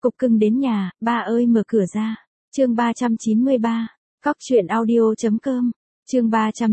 Cục cưng đến nhà, ba ơi mở cửa ra. Chương 393. Cóc truyện audio.com. Chương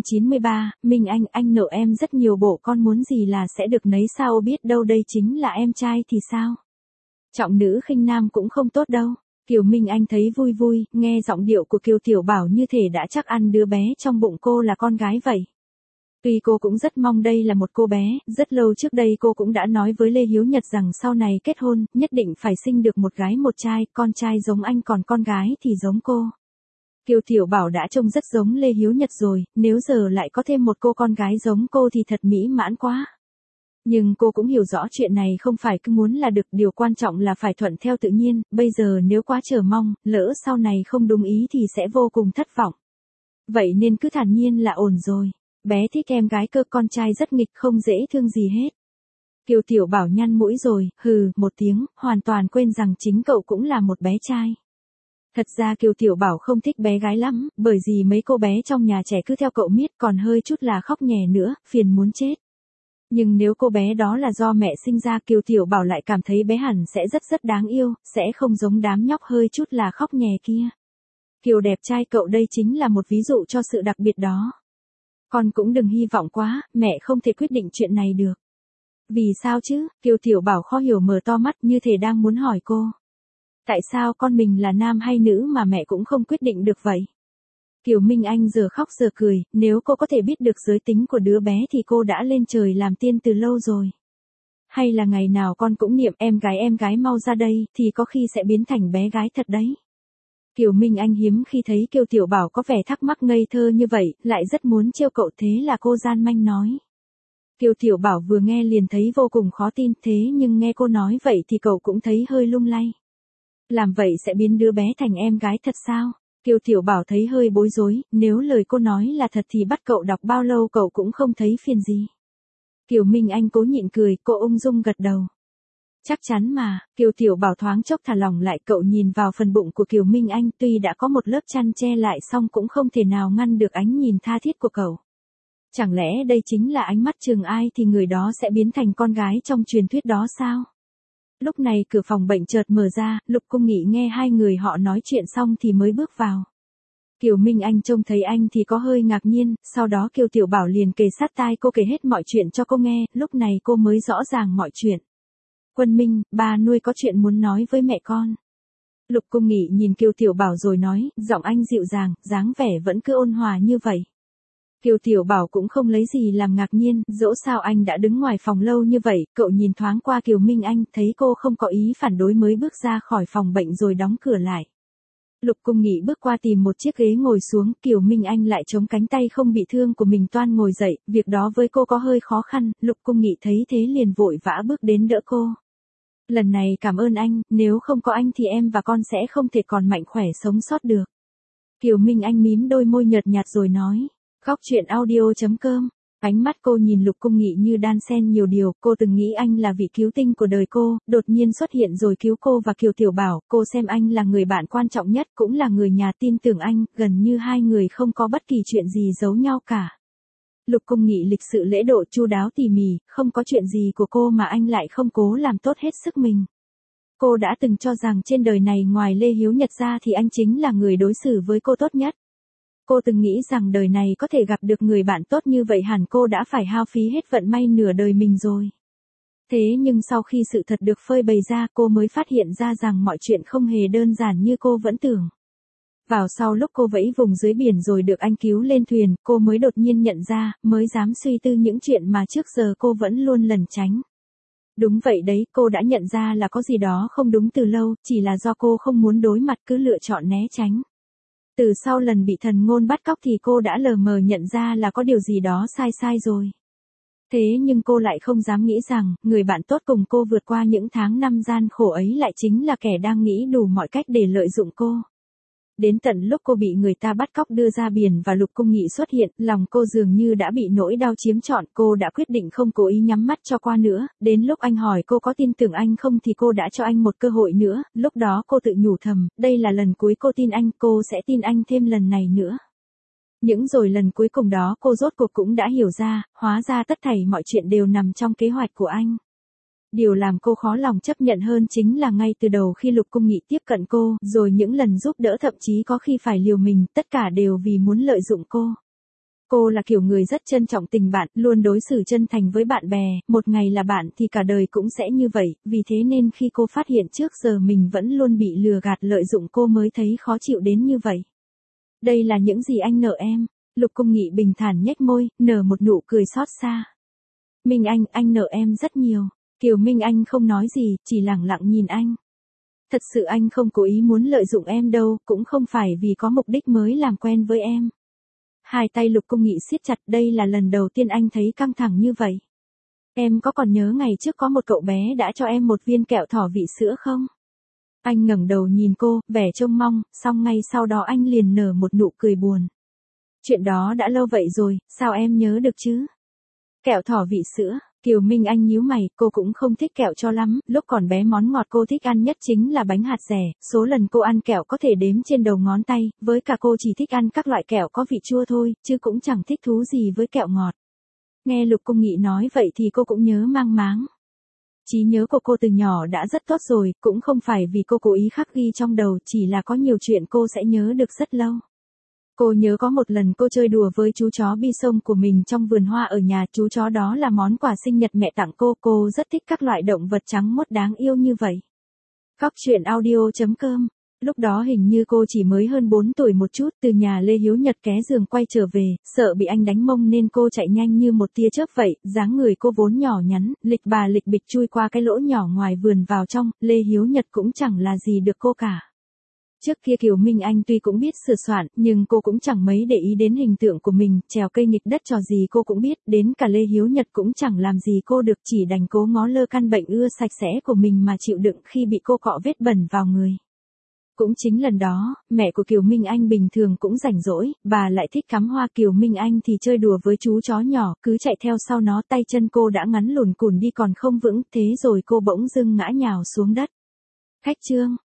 393, Minh anh nợ em rất nhiều bộ, con muốn gì là sẽ được nấy sao, biết đâu đây chính là em trai thì sao? Trọng nữ khinh nam cũng không tốt đâu. Kiều Minh Anh thấy vui vui, nghe giọng điệu của Kiều Tiểu Bảo như thể đã chắc ăn đứa bé trong bụng cô là con gái vậy. Tuy cô cũng rất mong đây là một cô bé, rất lâu trước đây cô cũng đã nói với Lê Hiếu Nhật rằng sau này kết hôn, nhất định phải sinh được một gái một trai, con trai giống anh còn con gái thì giống cô. Kiều Tiểu Bảo đã trông rất giống Lê Hiếu Nhật rồi, nếu giờ lại có thêm một cô con gái giống cô thì thật mỹ mãn quá. Nhưng cô cũng hiểu rõ chuyện này không phải cứ muốn là được, điều quan trọng là phải thuận theo tự nhiên, bây giờ nếu quá chờ mong, lỡ sau này không đúng ý thì sẽ vô cùng thất vọng. Vậy nên cứ thản nhiên là ổn rồi. Bé thích em gái cơ, con trai rất nghịch không dễ thương gì hết. Kiều Tiểu Bảo nhăn mũi rồi, hừ, một tiếng, hoàn toàn quên rằng chính cậu cũng là một bé trai. Thật ra Kiều Tiểu Bảo không thích bé gái lắm, bởi vì mấy cô bé trong nhà trẻ cứ theo cậu miết, còn hơi chút là khóc nhè nữa, phiền muốn chết. Nhưng nếu cô bé đó là do mẹ sinh ra, Kiều Tiểu Bảo lại cảm thấy bé hẳn sẽ rất đáng yêu, sẽ không giống đám nhóc hơi chút là khóc nhè kia. Kiều đẹp trai cậu đây chính là một ví dụ cho sự đặc biệt đó. Con cũng đừng hy vọng quá, mẹ không thể quyết định chuyện này được. Vì sao chứ? Kiều Tiểu Bảo khó hiểu mở to mắt như thể đang muốn hỏi cô. Tại sao con mình là nam hay nữ mà mẹ cũng không quyết định được vậy? Kiều Minh Anh giờ khóc giờ cười, nếu cô có thể biết được giới tính của đứa bé thì cô đã lên trời làm tiên từ lâu rồi. Hay là ngày nào con cũng niệm em gái mau ra đây, thì có khi sẽ biến thành bé gái thật đấy. Kiều Minh Anh hiếm khi thấy Kiều Tiểu Bảo có vẻ thắc mắc ngây thơ như vậy, lại rất muốn trêu cậu, thế là cô gian manh nói. Kiều Tiểu Bảo vừa nghe liền thấy vô cùng khó tin, thế nhưng nghe cô nói vậy thì cậu cũng thấy hơi lung lay. Làm vậy sẽ biến đứa bé thành em gái thật sao? Kiều Tiểu Bảo thấy hơi bối rối, nếu lời cô nói là thật thì bắt cậu đọc bao lâu cậu cũng không thấy phiền gì. Kiều Minh Anh cố nhịn cười, cô ung dung gật đầu. Chắc chắn mà, Kiều Tiểu Bảo thoáng chốc thả lỏng lại, cậu nhìn vào phần bụng của Kiều Minh Anh, tuy đã có một lớp chăn che lại song cũng không thể nào ngăn được ánh nhìn tha thiết của cậu. Chẳng lẽ đây chính là ánh mắt chừng ai thì người đó sẽ biến thành con gái trong truyền thuyết đó sao? Lúc này cửa phòng bệnh chợt mở ra, Lục Cung Nghị nghe hai người họ nói chuyện xong thì mới bước vào. Kiều Minh Anh trông thấy anh thì có hơi ngạc nhiên, sau đó Kiều Tiểu Bảo liền kề sát tai cô kể hết mọi chuyện cho cô nghe, lúc này cô mới rõ ràng mọi chuyện. Quân Minh, ba nuôi có chuyện muốn nói với mẹ con. Lục Cung Nghị nhìn Kiều Tiểu Bảo rồi nói, giọng anh dịu dàng, dáng vẻ vẫn cứ ôn hòa như vậy. Kiều Tiểu Bảo cũng không lấy gì làm ngạc nhiên, dẫu sao anh đã đứng ngoài phòng lâu như vậy, cậu nhìn thoáng qua Kiều Minh Anh, thấy cô không có ý phản đối mới bước ra khỏi phòng bệnh rồi đóng cửa lại. Lục Cung Nghị bước qua tìm một chiếc ghế ngồi xuống, Kiều Minh Anh lại chống cánh tay không bị thương của mình toan ngồi dậy, việc đó với cô có hơi khó khăn, Lục Cung Nghị thấy thế liền vội vã bước đến đỡ cô. Lần này cảm ơn anh, nếu không có anh thì em và con sẽ không thể còn mạnh khỏe sống sót được. Kiều Minh Anh mím đôi môi nhợt nhạt rồi nói. Cóc truyện audio.com. Ánh mắt cô nhìn Lục Cung Nghị như đan xen nhiều điều, cô từng nghĩ anh là vị cứu tinh của đời cô, đột nhiên xuất hiện rồi cứu cô và Kiều Tiểu Bảo, cô xem anh là người bạn quan trọng nhất, cũng là người nhà tin tưởng anh, gần như hai người không có bất kỳ chuyện gì giấu nhau cả. Lục Cung Nghị lịch sự lễ độ chu đáo tỉ mỉ, không có chuyện gì của cô mà anh lại không cố làm tốt hết sức mình. Cô đã từng cho rằng trên đời này ngoài Lê Hiếu Nhật ra thì anh chính là người đối xử với cô tốt nhất. Cô từng nghĩ rằng đời này có thể gặp được người bạn tốt như vậy hẳn cô đã phải hao phí hết vận may nửa đời mình rồi. Thế nhưng sau khi sự thật được phơi bày ra cô mới phát hiện ra rằng mọi chuyện không hề đơn giản như cô vẫn tưởng. Vào sau lúc cô vẫy vùng dưới biển rồi được anh cứu lên thuyền, cô mới đột nhiên nhận ra, mới dám suy tư những chuyện mà trước giờ cô vẫn luôn lẩn tránh. Đúng vậy đấy, cô đã nhận ra là có gì đó không đúng từ lâu, chỉ là do cô không muốn đối mặt cứ lựa chọn né tránh. Từ sau lần bị thần ngôn bắt cóc thì cô đã lờ mờ nhận ra là có điều gì đó sai rồi. Thế nhưng cô lại không dám nghĩ rằng, người bạn tốt cùng cô vượt qua những tháng năm gian khổ ấy lại chính là kẻ đang nghĩ đủ mọi cách để lợi dụng cô. Đến tận lúc cô bị người ta bắt cóc đưa ra biển và Lục Cung Nghị xuất hiện, lòng cô dường như đã bị nỗi đau chiếm trọn, cô đã quyết định không cố ý nhắm mắt cho qua nữa, đến lúc anh hỏi cô có tin tưởng anh không thì cô đã cho anh một cơ hội nữa, lúc đó cô tự nhủ thầm, đây là lần cuối cô tin anh, cô sẽ tin anh thêm lần này nữa. Những rồi lần cuối cùng đó cô rốt cuộc cũng đã hiểu ra, hóa ra tất thảy mọi chuyện đều nằm trong kế hoạch của anh. Điều làm cô khó lòng chấp nhận hơn chính là ngay từ đầu khi Lục Cung Nghị tiếp cận cô, rồi những lần giúp đỡ thậm chí có khi phải liều mình, tất cả đều vì muốn lợi dụng cô. Cô là kiểu người rất trân trọng tình bạn, luôn đối xử chân thành với bạn bè, một ngày là bạn thì cả đời cũng sẽ như vậy, vì thế nên khi cô phát hiện trước giờ mình vẫn luôn bị lừa gạt lợi dụng cô mới thấy khó chịu đến như vậy. Đây là những gì anh nợ em. Lục Cung Nghị bình thản nhếch môi, nở một nụ cười xót xa. Minh anh nợ em rất nhiều. Kiều Minh Anh không nói gì, chỉ lẳng lặng nhìn anh. Thật sự anh không cố ý muốn lợi dụng em đâu, cũng không phải vì có mục đích mới làm quen với em. Hai tay Lục Cung Nghị siết chặt, đây là lần đầu tiên anh thấy căng thẳng như vậy. Em có còn nhớ ngày trước có một cậu bé đã cho em một viên kẹo thỏ vị sữa không? Anh ngẩng đầu nhìn cô, vẻ trông mong, xong ngay sau đó anh liền nở một nụ cười buồn. Chuyện đó đã lâu vậy rồi, sao em nhớ được chứ? Kẹo thỏ vị sữa. Kiều Minh Anh nhíu mày, cô cũng không thích kẹo cho lắm, lúc còn bé món ngọt cô thích ăn nhất chính là bánh hạt dẻ, số lần cô ăn kẹo có thể đếm trên đầu ngón tay, với cả cô chỉ thích ăn các loại kẹo có vị chua thôi, chứ cũng chẳng thích thú gì với kẹo ngọt. Nghe Lục Cung Nghị nói vậy thì cô cũng nhớ mang máng. Trí nhớ của cô từ nhỏ đã rất tốt rồi, cũng không phải vì cô cố ý khắc ghi trong đầu, chỉ là có nhiều chuyện cô sẽ nhớ được rất lâu. Cô nhớ có một lần cô chơi đùa với chú chó Bison của mình trong vườn hoa ở nhà, chú chó đó là món quà sinh nhật mẹ tặng cô rất thích các loại động vật trắng muốt đáng yêu như vậy. Cóc truyện audio.com. Lúc đó hình như cô chỉ mới hơn 4 tuổi một chút, từ nhà Lê Hiếu Nhật ké giường quay trở về, sợ bị anh đánh mông nên cô chạy nhanh như một tia chớp vậy, dáng người cô vốn nhỏ nhắn, lịch bà lịch bịch chui qua cái lỗ nhỏ ngoài vườn vào trong, Lê Hiếu Nhật cũng chẳng là gì được cô cả. Trước kia Kiều Minh Anh tuy cũng biết sửa soạn, nhưng cô cũng chẳng mấy để ý đến hình tượng của mình, trèo cây nghịch đất trò gì cô cũng biết, đến cả Lê Hiếu Nhật cũng chẳng làm gì cô được, chỉ đành cố ngó lơ căn bệnh ưa sạch sẽ của mình mà chịu đựng khi bị cô cọ vết bẩn vào người. Cũng chính lần đó, mẹ của Kiều Minh Anh bình thường cũng rảnh rỗi, bà lại thích cắm hoa, Kiều Minh Anh thì chơi đùa với chú chó nhỏ, cứ chạy theo sau nó, tay chân cô đã ngắn lùn cùn đi còn không vững, thế rồi cô bỗng dưng ngã nhào xuống đất. Khách trương.